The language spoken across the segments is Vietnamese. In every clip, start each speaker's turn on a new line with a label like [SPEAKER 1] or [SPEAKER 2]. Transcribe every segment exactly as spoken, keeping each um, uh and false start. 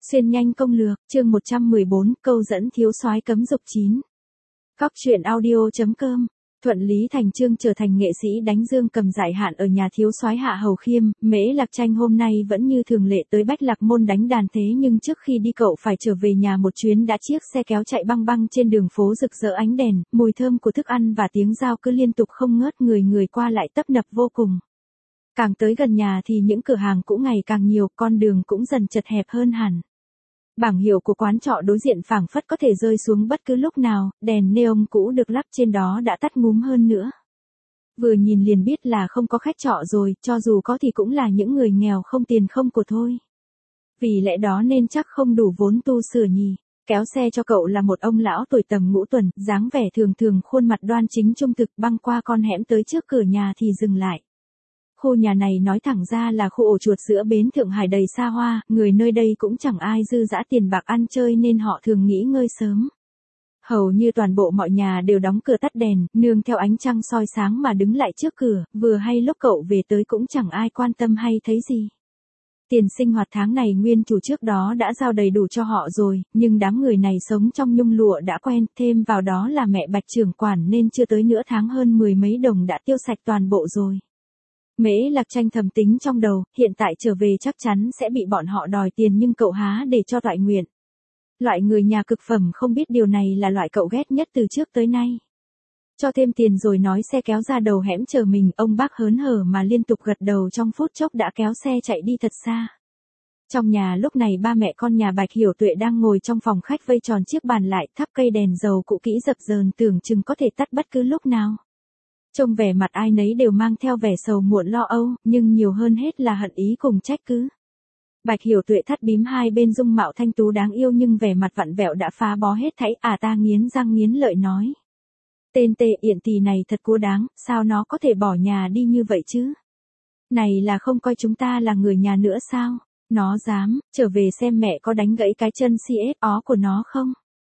[SPEAKER 1] Xuyên nhanh công lược, chương một trăm mười bốn, câu dẫn thiếu soái cấm dục chín. Góc truyện audio chấm com. Thuận lý thành chương trở thành nghệ sĩ đánh dương cầm giải hạn ở nhà thiếu soái Hạ Hầu Khiêm. Mễ Lạc Tranh hôm nay vẫn như thường lệ tới Bách Lạc Môn đánh đàn, thế nhưng trước khi đi cậu phải trở về nhà một chuyến đã. Chiếc xe kéo chạy băng băng trên đường phố rực rỡ ánh đèn, mùi thơm của thức ăn và tiếng dao cứ liên tục không ngớt, người người qua lại tấp nập vô cùng. Càng tới gần nhà thì những cửa hàng cũng ngày càng nhiều, con đường cũng dần chật hẹp hơn hẳn. Bảng hiệu của quán trọ đối diện phảng phất có thể rơi xuống bất cứ lúc nào, đèn neon cũ được lắp trên đó đã tắt ngúm hơn nữa. Vừa nhìn liền biết là không có khách trọ rồi, cho dù có thì cũng là những người nghèo không tiền không của thôi. Vì lẽ đó nên chắc không đủ vốn tu sửa nhỉ. Kéo xe cho cậu là một ông lão tuổi tầm ngũ tuần, dáng vẻ thường thường, khuôn mặt đoan chính trung thực, băng qua con hẻm tới trước cửa nhà thì dừng lại. Khu nhà này nói thẳng ra là khu ổ chuột giữa bến Thượng Hải đầy xa hoa, người nơi đây cũng chẳng ai dư dã tiền bạc ăn chơi nên họ thường nghỉ ngơi sớm. Hầu như toàn bộ mọi nhà đều đóng cửa tắt đèn, nương theo ánh trăng soi sáng mà đứng lại trước cửa, vừa hay lúc cậu về tới cũng chẳng ai quan tâm hay thấy gì. Tiền sinh hoạt tháng này nguyên chủ trước đó đã giao đầy đủ cho họ rồi, nhưng đám người này sống trong nhung lụa đã quen, thêm vào đó là mẹ Bạch trưởng quản nên chưa tới nửa tháng hơn mười mấy đồng đã tiêu sạch toàn bộ rồi. Mễ Lạc Tranh thầm tính trong đầu, hiện tại trở về chắc chắn sẽ bị bọn họ đòi tiền, nhưng cậu há để cho toại nguyện. Loại người nhà cực phẩm không biết điều này là loại cậu ghét nhất từ trước tới nay. Cho thêm tiền rồi nói xe kéo ra đầu hẻm chờ mình, ông bác hớn hở mà liên tục gật đầu, trong phút chốc đã kéo xe chạy đi thật xa. Trong nhà lúc này ba mẹ con nhà Bạch Hiểu Tuệ đang ngồi trong phòng khách vây tròn chiếc bàn lại, thắp cây đèn dầu cũ kỹ dập dờn, tưởng chừng có thể tắt bất cứ lúc nào. Trông vẻ mặt ai nấy đều mang theo vẻ sầu muộn lo âu, nhưng nhiều hơn hết là hận ý cùng trách cứ. Bạch Hiểu Tuệ thắt bím hai bên dung mạo thanh tú đáng yêu nhưng vẻ mặt vặn vẹo đã phá bó hết thảy. À ta nghiến răng nghiến lợi nói. Tên tệ yện tỳ này thật cố đáng, sao nó có thể bỏ nhà đi như vậy chứ? Này là không coi chúng ta là người nhà nữa sao? Nó dám, trở về xem mẹ có đánh gãy cái chân xê ét ó của nó không?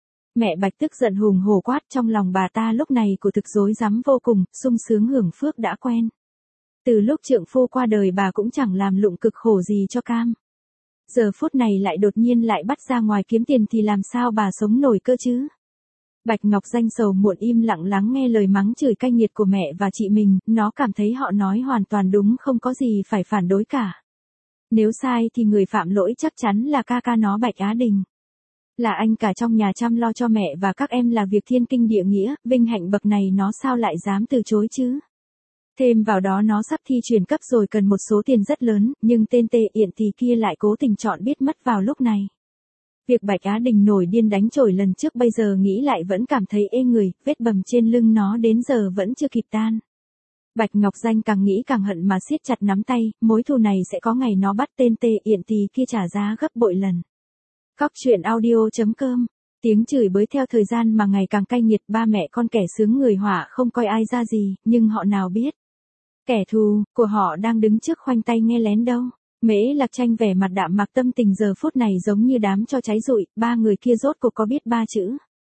[SPEAKER 1] Mẹ Bạch tức giận hùng hổ quát, trong lòng bà ta lúc này của thực rối rắm vô cùng, sung sướng hưởng phước đã quen. Từ lúc trượng phu qua đời bà cũng chẳng làm lụng cực khổ gì cho cam. Giờ phút này lại đột nhiên lại bắt ra ngoài kiếm tiền thì làm sao bà sống nổi cơ chứ? Bạch Ngọc Danh sầu muộn im lặng lắng nghe lời mắng chửi cay nghiệt của mẹ và chị mình, nó cảm thấy họ nói hoàn toàn đúng, không có gì phải phản đối cả. Nếu sai thì người phạm lỗi chắc chắn là ca ca nó Bạch Á Đình. Là anh cả trong nhà chăm lo cho mẹ và các em là việc thiên kinh địa nghĩa, vinh hạnh bậc này nó sao lại dám từ chối chứ? Thêm vào đó nó sắp thi chuyển cấp rồi, cần một số tiền rất lớn, nhưng tên tệ yện tỳ kia lại cố tình chọn biết mất vào lúc này. Việc Bạch Á Đình nổi điên đánh chổi lần trước bây giờ nghĩ lại vẫn cảm thấy ê người, vết bầm trên lưng nó đến giờ vẫn chưa kịp tan. Bạch Ngọc Danh càng nghĩ càng hận mà siết chặt nắm tay, mối thù này sẽ có ngày nó bắt tên tệ yện tỳ kia trả giá gấp bội lần. Góc truyện audio chấm com. Tiếng chửi bới theo thời gian mà ngày càng cay nghiệt, ba mẹ con kẻ sướng người họa không coi ai ra gì, nhưng họ nào biết. Kẻ thù của họ đang đứng trước khoanh tay nghe lén đâu. Mễ Lạc Tranh vẻ mặt đạm mạc, tâm tình giờ phút này giống như đám cho cháy rụi, ba người kia rốt cuộc có biết ba chữ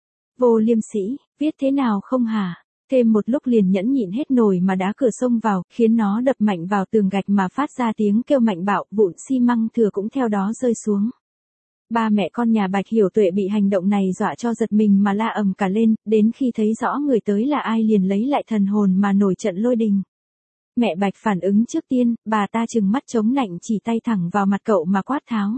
[SPEAKER 1] Vô Liêm Sĩ, viết thế nào không hả? Thêm một lúc liền nhẫn nhịn hết nổi mà đá cửa xông vào, khiến nó đập mạnh vào tường gạch mà phát ra tiếng kêu mạnh bạo, vụn xi măng thừa cũng theo đó rơi xuống. Ba mẹ con nhà Bạch Hiểu Tuệ bị hành động này dọa cho giật mình mà la ầm cả lên, đến khi thấy rõ người tới là ai liền lấy lại thần hồn mà nổi trận lôi đình. Mẹ Bạch phản ứng trước tiên, bà ta trừng mắt chống nạnh chỉ tay thẳng vào mặt cậu mà quát tháo.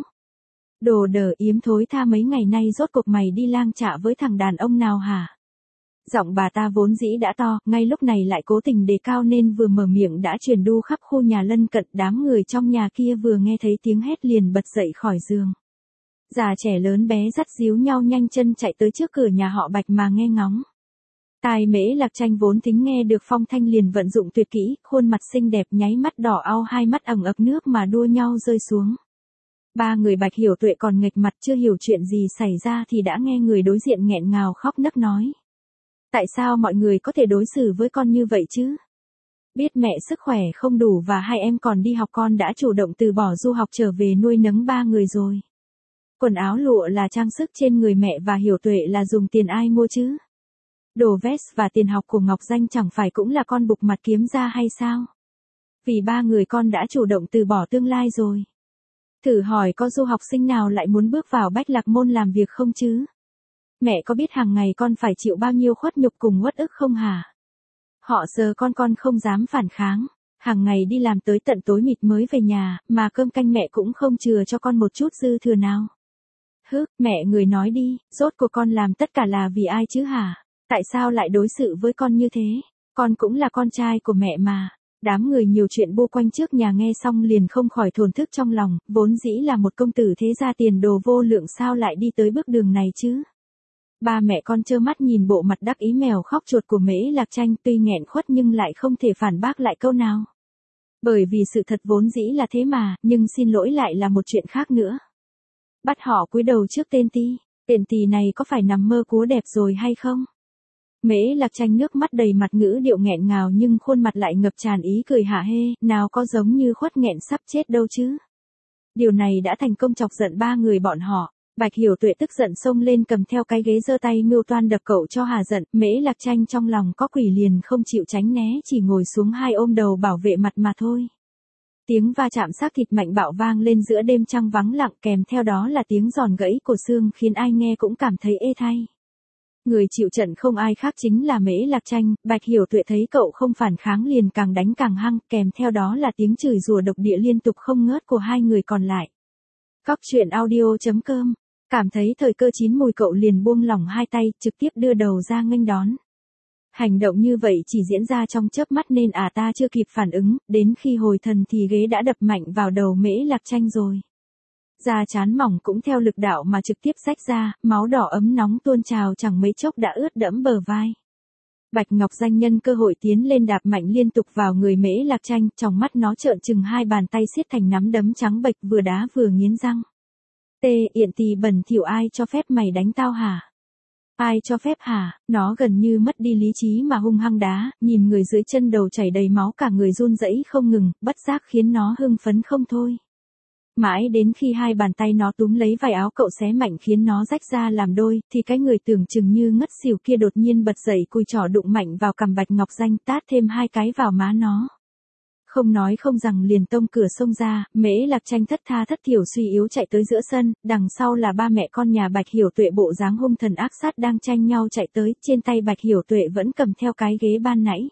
[SPEAKER 1] Đồ đờ yếm thối tha, mấy ngày nay rốt cuộc mày đi lang chạ với thằng đàn ông nào hả? Giọng bà ta vốn dĩ đã to, ngay lúc này lại cố tình đề cao nên vừa mở miệng đã truyền đu khắp khu nhà lân cận. Đám người trong nhà kia vừa nghe thấy tiếng hét liền bật dậy khỏi giường. Già trẻ lớn bé dắt díu nhau nhanh chân chạy tới trước cửa nhà họ Bạch mà nghe ngóng. Tai Mễ Lạc Tranh vốn tính nghe được phong thanh liền vận dụng tuyệt kỹ, khuôn mặt xinh đẹp nháy mắt đỏ au, hai mắt ẩn ực nước mà đua nhau rơi xuống. Ba người Bạch Hiểu Tuệ còn nghệch mặt chưa hiểu chuyện gì xảy ra thì đã nghe người đối diện nghẹn ngào khóc nấc nói. Tại sao mọi người có thể đối xử với con như vậy chứ? Biết mẹ sức khỏe không đủ và hai em còn đi học, con đã chủ động từ bỏ du học trở về nuôi nấng ba người rồi. Quần áo lụa là trang sức trên người mẹ và Hiểu Tuệ là dùng tiền ai mua chứ? Đồ vest và tiền học của Ngọc Danh chẳng phải cũng là con bục mặt kiếm ra hay sao? Vì ba người con đã chủ động từ bỏ tương lai rồi. Thử hỏi có du học sinh nào lại muốn bước vào Bách Lạc Môn làm việc không chứ? Mẹ có biết hàng ngày con phải chịu bao nhiêu khuất nhục cùng uất ức không hả? Họ giờ con con không dám phản kháng, hàng ngày đi làm tới tận tối mịt mới về nhà, mà cơm canh mẹ cũng không chừa cho con một chút dư thừa nào. Hứ, mẹ người nói đi, rốt cuộc con làm tất cả là vì ai chứ hả? Tại sao lại đối xử với con như thế? Con cũng là con trai của mẹ mà. Đám người nhiều chuyện bu quanh trước nhà nghe xong liền không khỏi thổn thức trong lòng, vốn dĩ là một công tử thế gia tiền đồ vô lượng sao lại đi tới bước đường này chứ? Ba mẹ con trơ mắt nhìn bộ mặt đắc ý mèo khóc chuột của Mễ Lạc Tranh, tuy nghẹn khuất nhưng lại không thể phản bác lại câu nào. Bởi vì sự thật vốn dĩ là thế mà, nhưng xin lỗi lại là một chuyện khác nữa. Bắt họ cúi đầu trước tên Ti, tên Ti này có phải nằm mơ cúa đẹp rồi hay không? Mễ Lạc Tranh nước mắt đầy mặt ngữ điệu nghẹn ngào nhưng khuôn mặt lại ngập tràn ý cười hả hê, nào có giống như khuất nghẹn sắp chết đâu chứ. Điều này đã thành công chọc giận ba người bọn họ. Bạch Hiểu Tuệ tức giận xông lên cầm theo cái ghế giơ tay mưu toan đập cậu cho hà giận, Mễ Lạc Tranh trong lòng có quỷ liền không chịu tránh né, chỉ ngồi xuống hai ôm đầu bảo vệ mặt mà thôi. Tiếng va chạm xác thịt mạnh bạo vang lên giữa đêm trăng vắng lặng, kèm theo đó là tiếng giòn gãy của xương khiến ai nghe cũng cảm thấy ê thay. Người chịu trận không ai khác chính là Mễ Lạc Tranh. Bạch Hiểu Tuệ thấy cậu không phản kháng liền càng đánh càng hăng, kèm theo đó là tiếng chửi rủa độc địa liên tục không ngớt của hai người còn lại. Cóc truyện audio chấm com. Cảm thấy thời cơ chín mùi cậu liền buông lỏng hai tay, trực tiếp đưa đầu ra nghênh đón. Hành động như vậy chỉ diễn ra trong chớp mắt nên à ta chưa kịp phản ứng, đến khi hồi thần thì ghế đã đập mạnh vào đầu Mễ Lạc Tranh rồi. Da trán mỏng cũng theo lực đạo mà trực tiếp rách ra, máu đỏ ấm nóng tuôn trào chẳng mấy chốc đã ướt đẫm bờ vai. Bạch Ngọc Danh nhân cơ hội tiến lên đạp mạnh liên tục vào người Mễ Lạc Tranh, trong mắt nó trợn trừng hai bàn tay siết thành nắm đấm trắng bệch vừa đá vừa nghiến răng. Tê, Yện Tì bẩn thỉu, ai cho phép mày đánh tao hả? Ai cho phép hả? Nó gần như mất đi lý trí mà hung hăng đá, nhìn người dưới chân đầu chảy đầy máu cả người run rẩy không ngừng, bất giác khiến nó hưng phấn không thôi. Mãi đến khi hai bàn tay nó túm lấy vải áo cậu xé mạnh khiến nó rách ra làm đôi, thì cái người tưởng chừng như ngất xỉu kia đột nhiên bật dậy cùi trỏ đụng mạnh vào cằm Bạch Ngọc Danh, tát thêm hai cái vào má nó. Không nói không rằng liền tông cửa xông ra, Mễ Lạc Tranh thất tha thất thiểu suy yếu chạy tới giữa sân, đằng sau là ba mẹ con nhà Bạch Hiểu Tuệ bộ dáng hung thần ác sát đang tranh nhau chạy tới, trên tay Bạch Hiểu Tuệ vẫn cầm theo cái ghế ban nãy.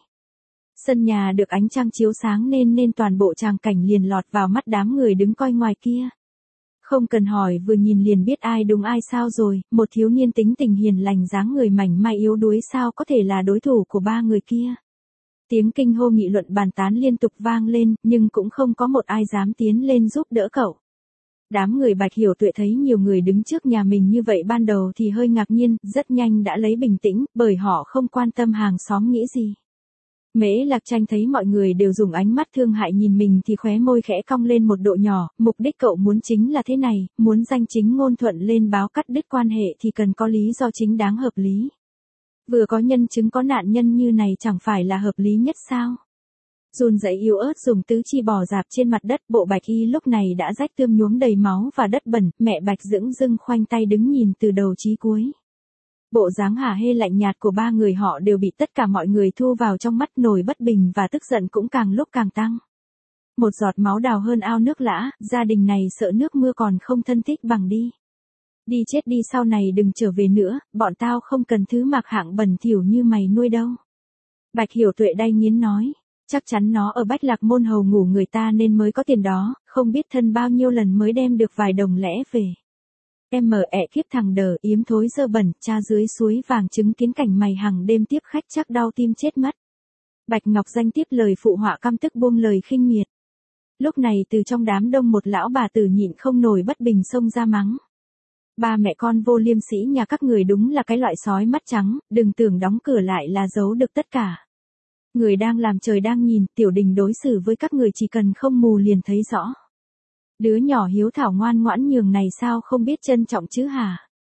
[SPEAKER 1] Sân nhà được ánh trăng chiếu sáng nên nên toàn bộ tràng cảnh liền lọt vào mắt đám người đứng coi ngoài kia. Không cần hỏi vừa nhìn liền biết ai đúng ai sao rồi, một thiếu niên tính tình hiền lành dáng người mảnh mai yếu đuối sao có thể là đối thủ của ba người kia. Tiếng kinh hô nghị luận bàn tán liên tục vang lên, nhưng cũng không có một ai dám tiến lên giúp đỡ cậu. Đám người Bạch Hiểu Tuệ thấy nhiều người đứng trước nhà mình như vậy ban đầu thì hơi ngạc nhiên, rất nhanh đã lấy bình tĩnh, bởi họ không quan tâm hàng xóm nghĩ gì. Mễ Lạc Tranh thấy mọi người đều dùng ánh mắt thương hại nhìn mình thì khóe môi khẽ cong lên một độ nhỏ, mục đích cậu muốn chính là thế này, muốn danh chính ngôn thuận lên báo cắt đứt quan hệ thì cần có lý do chính đáng hợp lý. Vừa có nhân chứng có nạn nhân như này chẳng phải là hợp lý nhất sao? Run rẩy yếu ớt dùng tứ chi bò dạp trên mặt đất, bộ Bạch y lúc này đã rách tươm nhuốm đầy máu và đất bẩn, mẹ Bạch dửng dưng khoanh tay đứng nhìn từ đầu chí cuối. Bộ dáng hả hê lạnh nhạt của ba người họ đều bị tất cả mọi người thu vào trong mắt, nổi bất bình và tức giận cũng càng lúc càng tăng. Một giọt máu đào hơn ao nước lã, gia đình này sợ nước mưa còn không thân thích bằng đi. Đi chết đi, sau này đừng trở về nữa, bọn tao không cần thứ mặc hạng bẩn thỉu như mày nuôi đâu. Bạch Hiểu Tuệ đay nghiến nói, chắc chắn nó ở Bách Lạc Môn hầu ngủ người ta nên mới có tiền đó, không biết thân bao nhiêu lần mới đem được vài đồng lẻ về. Em mờ ẹ kiếp thằng đờ yếm thối dơ bẩn, cha dưới suối vàng chứng kiến cảnh mày hàng đêm tiếp khách chắc đau tim chết mất. Bạch Ngọc Danh tiếp lời phụ họa căm tức buông lời khinh miệt. Lúc này từ trong đám đông một lão bà tử nhịn không nổi bất bình xông ra mắng. Ba mẹ con vô liêm sỉ nhà các người đúng là cái loại sói mắt trắng, đừng tưởng đóng cửa lại là giấu được tất cả. Người đang làm trời đang nhìn, tiểu đình đối xử với các người chỉ cần không mù liền thấy rõ. Đứa nhỏ hiếu thảo ngoan ngoãn nhường này sao không biết trân trọng chứ hả?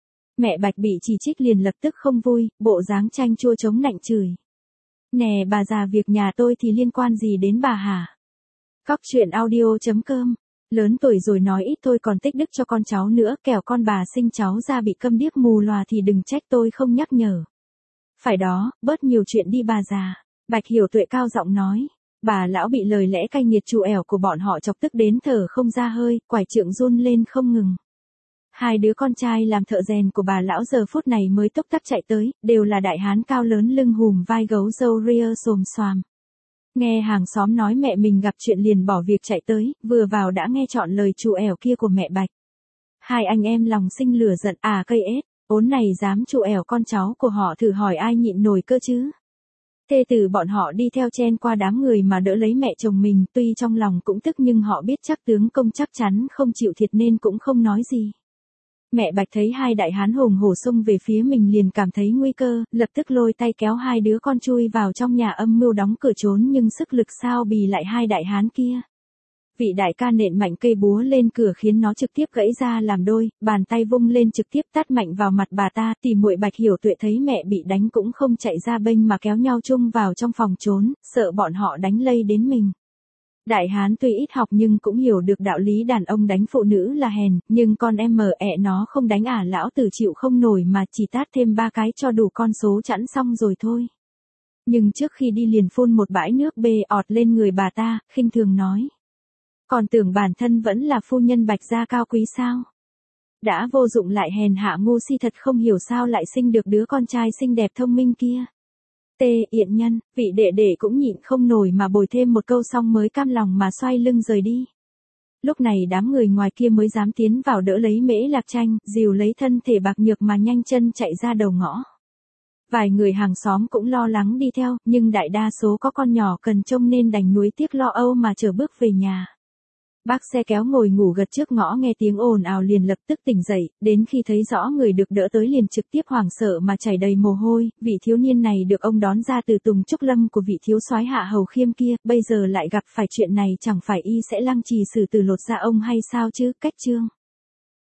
[SPEAKER 1] Mẹ Bạch bị chỉ trích liền lập tức không vui, bộ dáng chanh chua chống nạnh chửi. Nè bà già, việc nhà tôi thì liên quan gì đến bà hả? Cóc truyện audio chấm com. Lớn tuổi rồi nói ít thôi còn tích đức cho con cháu nữa, kẻo con bà sinh cháu ra bị câm điếc mù lòa thì đừng trách tôi không nhắc nhở. Phải đó, bớt nhiều chuyện đi bà già. Bạch Hiểu Tuệ cao giọng nói. Bà lão bị lời lẽ cay nghiệt trù ẻo của bọn họ chọc tức đến thở không ra hơi, quải trượng run lên không ngừng. Hai đứa con trai làm thợ rèn của bà lão giờ phút này mới tốc tắc chạy tới, đều là đại hán cao lớn lưng hùm vai gấu râu ria xồm xoàm. Nghe hàng xóm nói mẹ mình gặp chuyện liền bỏ việc chạy tới, vừa vào đã nghe trọn lời trù ẻo kia của mẹ Bạch. Hai anh em lòng sinh lửa giận, à cây ếch, ốn này dám trù ẻo con cháu của họ, thử hỏi ai nhịn nổi cơ chứ. Thê tử bọn họ đi theo chen qua đám người mà đỡ lấy mẹ chồng mình, tuy trong lòng cũng tức nhưng họ biết chắc tướng công chắc chắn không chịu thiệt nên cũng không nói gì. Mẹ Bạch thấy hai đại hán hùng hổ xông về phía mình liền cảm thấy nguy cơ, lập tức lôi tay kéo hai đứa con chui vào trong nhà âm mưu đóng cửa trốn, nhưng sức lực sao bì lại hai đại hán kia. Vị đại ca nện mạnh cây búa lên cửa khiến nó trực tiếp gãy ra làm đôi, bàn tay vung lên trực tiếp tát mạnh vào mặt bà ta. Tỷ muội Bạch Hiểu Tuệ thấy mẹ bị đánh cũng không chạy ra bênh mà kéo nhau chung vào trong phòng trốn, sợ bọn họ đánh lây đến mình. Đại hán tuy ít học nhưng cũng hiểu được đạo lý đàn ông đánh phụ nữ là hèn, nhưng con em mờ ẹ nó không đánh à, lão tử chịu không nổi mà chỉ tát thêm ba cái cho đủ con số chẵn xong rồi thôi. Nhưng trước khi đi liền phun một bãi nước bê ọt lên người bà ta, khinh thường nói. Còn tưởng bản thân vẫn là phu nhân Bạch gia cao quý sao? Đã vô dụng lại hèn hạ ngu si, thật không hiểu sao lại sinh được đứa con trai xinh đẹp thông minh kia. Tê Yện Nhân, vị đệ đệ cũng nhịn không nổi mà bồi thêm một câu xong mới cam lòng mà xoay lưng rời đi. Lúc này đám người ngoài kia mới dám tiến vào đỡ lấy Mễ Lạc Tranh, dìu lấy thân thể bạc nhược mà nhanh chân chạy ra đầu ngõ. Vài người hàng xóm cũng lo lắng đi theo, nhưng đại đa số có con nhỏ cần trông nên đành nuối tiếc lo âu mà chở bước về nhà. Bác xe kéo ngồi ngủ gật trước ngõ nghe tiếng ồn ào liền lập tức tỉnh dậy, đến khi thấy rõ người được đỡ tới liền trực tiếp hoảng sợ mà chảy đầy mồ hôi. Vị thiếu niên này được ông đón ra từ Tùng Trúc Lâm của vị thiếu soái Hạ Hầu Khiêm kia, bây giờ lại gặp phải chuyện này, chẳng phải y sẽ lăng trì xử tử lột da ông hay sao chứ? Cách chương